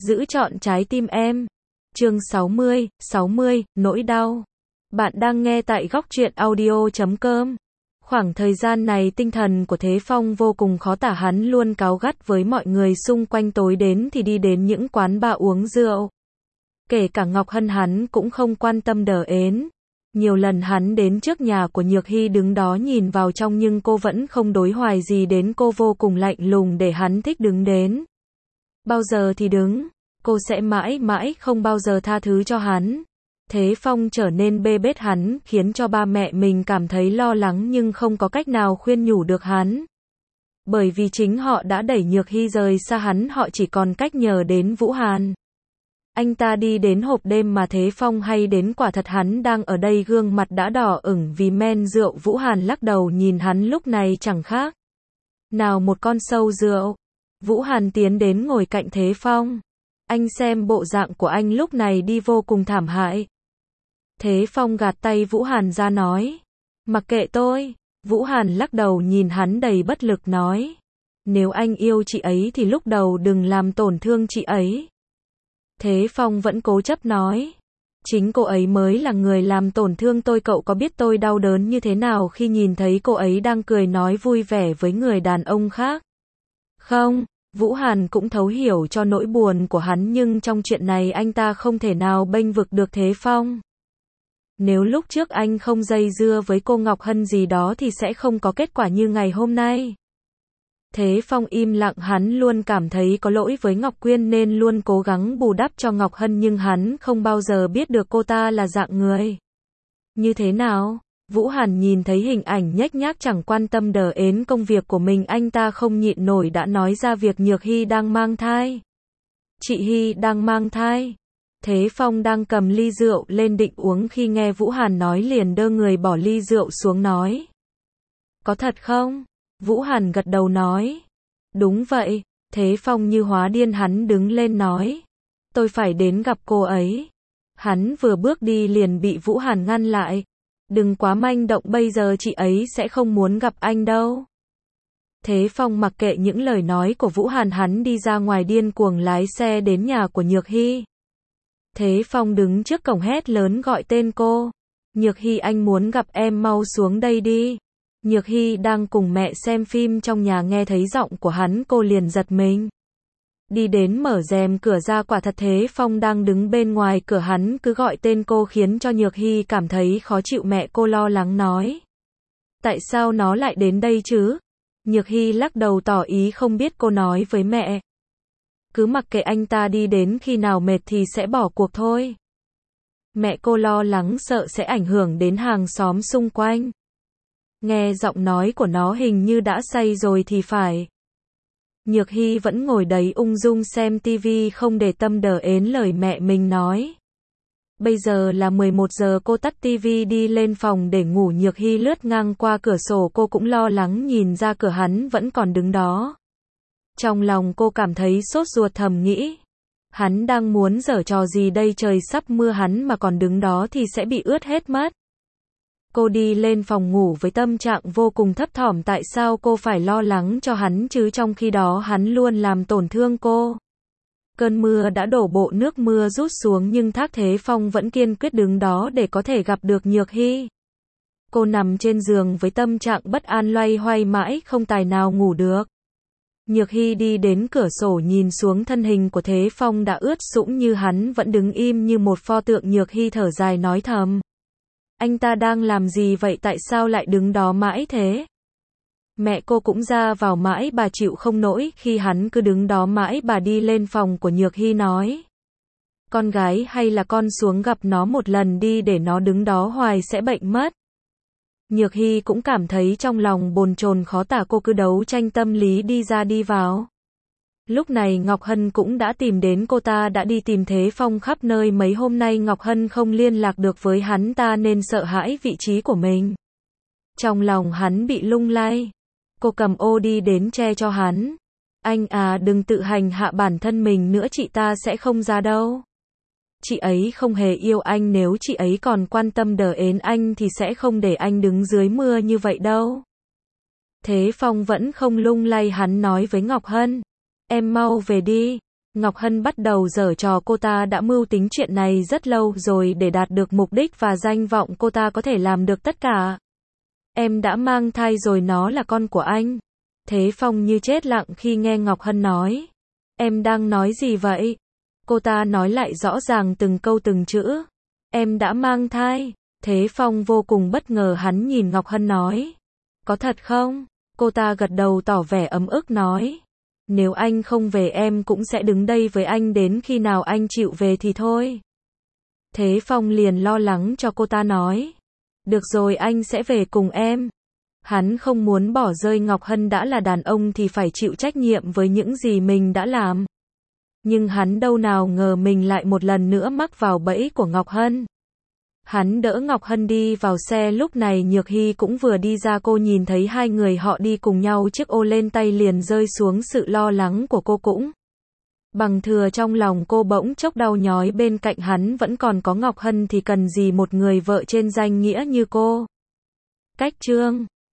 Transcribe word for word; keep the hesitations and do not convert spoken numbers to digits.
giữ trọn trái tim em. Chương sáu mươi, sáu mươi, nỗi đau. Bạn đang nghe tại góc truyện audio chấm com. Khoảng thời gian này tinh thần của Thế Phong vô cùng khó tả, hắn luôn cáu gắt với mọi người xung quanh, tối đến thì đi đến những quán bar uống rượu. Kể cả Ngọc Hân hắn cũng không quan tâm đờ ến. Nhiều lần hắn đến trước nhà của Nhược Hy đứng đó nhìn vào trong nhưng cô vẫn không đối hoài gì đến cô, vô cùng lạnh lùng để hắn thích đứng đến. Bao giờ thì đứng, cô sẽ mãi mãi không bao giờ tha thứ cho hắn. Thế Phong trở nên bê bết hắn, khiến cho ba mẹ mình cảm thấy lo lắng nhưng không có cách nào khuyên nhủ được hắn. Bởi vì chính họ đã đẩy Nhược Hy rời xa hắn, họ chỉ còn cách nhờ đến Vũ Hàn. Anh ta đi đến hộp đêm mà Thế Phong hay đến, quả thật hắn đang ở đây, gương mặt đã đỏ ửng vì men rượu. Vũ Hàn lắc đầu nhìn hắn lúc này chẳng khác nào một con sâu rượu. Vũ Hàn tiến đến ngồi cạnh Thế Phong. Anh xem bộ dạng của anh lúc này đi vô cùng thảm hại. Thế Phong gạt tay Vũ Hàn ra nói. Mặc kệ tôi. Vũ Hàn lắc đầu nhìn hắn đầy bất lực nói. Nếu anh yêu chị ấy thì lúc đầu đừng làm tổn thương chị ấy. Thế Phong vẫn cố chấp nói. Chính cô ấy mới là người làm tổn thương tôi, cậu có biết tôi đau đớn như thế nào khi nhìn thấy cô ấy đang cười nói vui vẻ với người đàn ông khác? Không, Vũ Hàn cũng thấu hiểu cho nỗi buồn của hắn, nhưng trong chuyện này anh ta không thể nào bênh vực được Thế Phong. Nếu lúc trước anh không dây dưa với cô Ngọc Hân gì đó thì sẽ không có kết quả như ngày hôm nay. Thế Phong im lặng, hắn luôn cảm thấy có lỗi với Ngọc Quyên nên luôn cố gắng bù đắp cho Ngọc Hân, nhưng hắn không bao giờ biết được cô ta là dạng người như thế nào. Vũ Hàn nhìn thấy hình ảnh nhếch nhác chẳng quan tâm đờ ến công việc của mình, anh ta không nhịn nổi đã nói ra việc Nhược Hy đang mang thai. Chị Hy đang mang thai. Thế Phong đang cầm ly rượu lên định uống, khi nghe Vũ Hàn nói liền đơ người bỏ ly rượu xuống nói. Có thật không? Vũ Hàn gật đầu nói. Đúng vậy. Thế Phong như hóa điên, hắn đứng lên nói. Tôi phải đến gặp cô ấy. Hắn vừa bước đi liền bị Vũ Hàn ngăn lại. Đừng quá manh động, bây giờ chị ấy sẽ không muốn gặp anh đâu. Thế Phong mặc kệ những lời nói của Vũ Hàn, hắn đi ra ngoài điên cuồng lái xe đến nhà của Nhược Hy. Thế Phong đứng trước cổng hét lớn gọi tên cô. Nhược Hy, anh muốn gặp em, mau xuống đây đi. Nhược Hy đang cùng mẹ xem phim trong nhà, nghe thấy giọng của hắn cô liền giật mình. Đi đến mở rèm cửa ra, quả thật Thế Phong đang đứng bên ngoài cửa, hắn cứ gọi tên cô khiến cho Nhược Hy cảm thấy khó chịu. Mẹ cô lo lắng nói. Tại sao nó lại đến đây chứ? Nhược Hy lắc đầu tỏ ý không biết, cô nói với mẹ. Cứ mặc kệ anh ta đi, đến khi nào mệt thì sẽ bỏ cuộc thôi. Mẹ cô lo lắng sợ sẽ ảnh hưởng đến hàng xóm xung quanh. Nghe giọng nói của nó hình như đã say rồi thì phải. Nhược Hy vẫn ngồi đấy ung dung xem tivi không để tâm đờ ến lời mẹ mình nói. Bây giờ là mười một giờ, cô tắt tivi đi lên phòng để ngủ. Nhược Hy lướt ngang qua cửa sổ, cô cũng lo lắng nhìn ra cửa, hắn vẫn còn đứng đó. Trong lòng cô cảm thấy sốt ruột, thầm nghĩ. Hắn đang muốn giở trò gì đây, trời sắp mưa hắn mà còn đứng đó thì sẽ bị ướt hết mất. Cô đi lên phòng ngủ với tâm trạng vô cùng thấp thỏm, tại sao cô phải lo lắng cho hắn chứ, trong khi đó hắn luôn làm tổn thương cô. Cơn mưa đã đổ bộ, nước mưa rút xuống nhưng Thác Thế Phong vẫn kiên quyết đứng đó để có thể gặp được Nhược Hy. Cô nằm trên giường với tâm trạng bất an, loay hoay mãi không tài nào ngủ được. Nhược Hy đi đến cửa sổ nhìn xuống, thân hình của Thế Phong đã ướt sũng như hắn vẫn đứng im như một pho tượng. Nhược Hy thở dài nói thầm. Anh ta đang làm gì vậy, tại sao lại đứng đó mãi thế? Mẹ cô cũng ra vào mãi, bà chịu không nổi khi hắn cứ đứng đó mãi. Bà đi lên phòng của Nhược Hy nói. Con gái, hay là con xuống gặp nó một lần đi, để nó đứng đó hoài sẽ bệnh mất. Nhược Hy cũng cảm thấy trong lòng bồn chồn khó tả, cô cứ đấu tranh tâm lý đi ra đi vào. Lúc này Ngọc Hân cũng đã tìm đến, cô ta đã đi tìm Thế Phong khắp nơi, mấy hôm nay Ngọc Hân không liên lạc được với hắn ta nên sợ hãi vị trí của mình. Trong lòng hắn bị lung lay. Cô cầm ô đi đến che cho hắn. Anh à, đừng tự hành hạ bản thân mình nữa, chị ta sẽ không ra đâu. Chị ấy không hề yêu anh, nếu chị ấy còn quan tâm đờ ến anh thì sẽ không để anh đứng dưới mưa như vậy đâu. Thế Phong vẫn không lung lay, hắn nói với Ngọc Hân. Em mau về đi. Ngọc Hân bắt đầu giở trò cô ta đã mưu tính chuyện này rất lâu rồi để đạt được mục đích và danh vọng cô ta có thể làm được tất cả. Em đã mang thai rồi, nó là con của anh. Thế Phong như chết lặng khi nghe Ngọc Hân nói. Em đang nói gì vậy? Cô ta nói lại rõ ràng từng câu từng chữ. Em đã mang thai. Thế Phong vô cùng bất ngờ, hắn nhìn Ngọc Hân nói. Có thật không? Cô ta gật đầu tỏ vẻ ấm ức nói. Nếu anh không về em cũng sẽ đứng đây với anh đến khi nào anh chịu về thì thôi. Thế Phong liền lo lắng cho cô ta nói. Được rồi, anh sẽ về cùng em. Hắn không muốn bỏ rơi Ngọc Hân, đã là đàn ông thì phải chịu trách nhiệm với những gì mình đã làm. Nhưng hắn đâu nào ngờ mình lại một lần nữa mắc vào bẫy của Ngọc Hân. Hắn đỡ Ngọc Hân đi vào xe, lúc này Nhược Hy cũng vừa đi ra, cô nhìn thấy hai người họ đi cùng nhau, chiếc ô lên tay liền rơi xuống, sự lo lắng của cô cũng bằng thừa trong lòng cô bỗng chốc đau nhói, bên cạnh hắn vẫn còn có Ngọc Hân thì cần gì một người vợ trên danh nghĩa như cô. Cách chương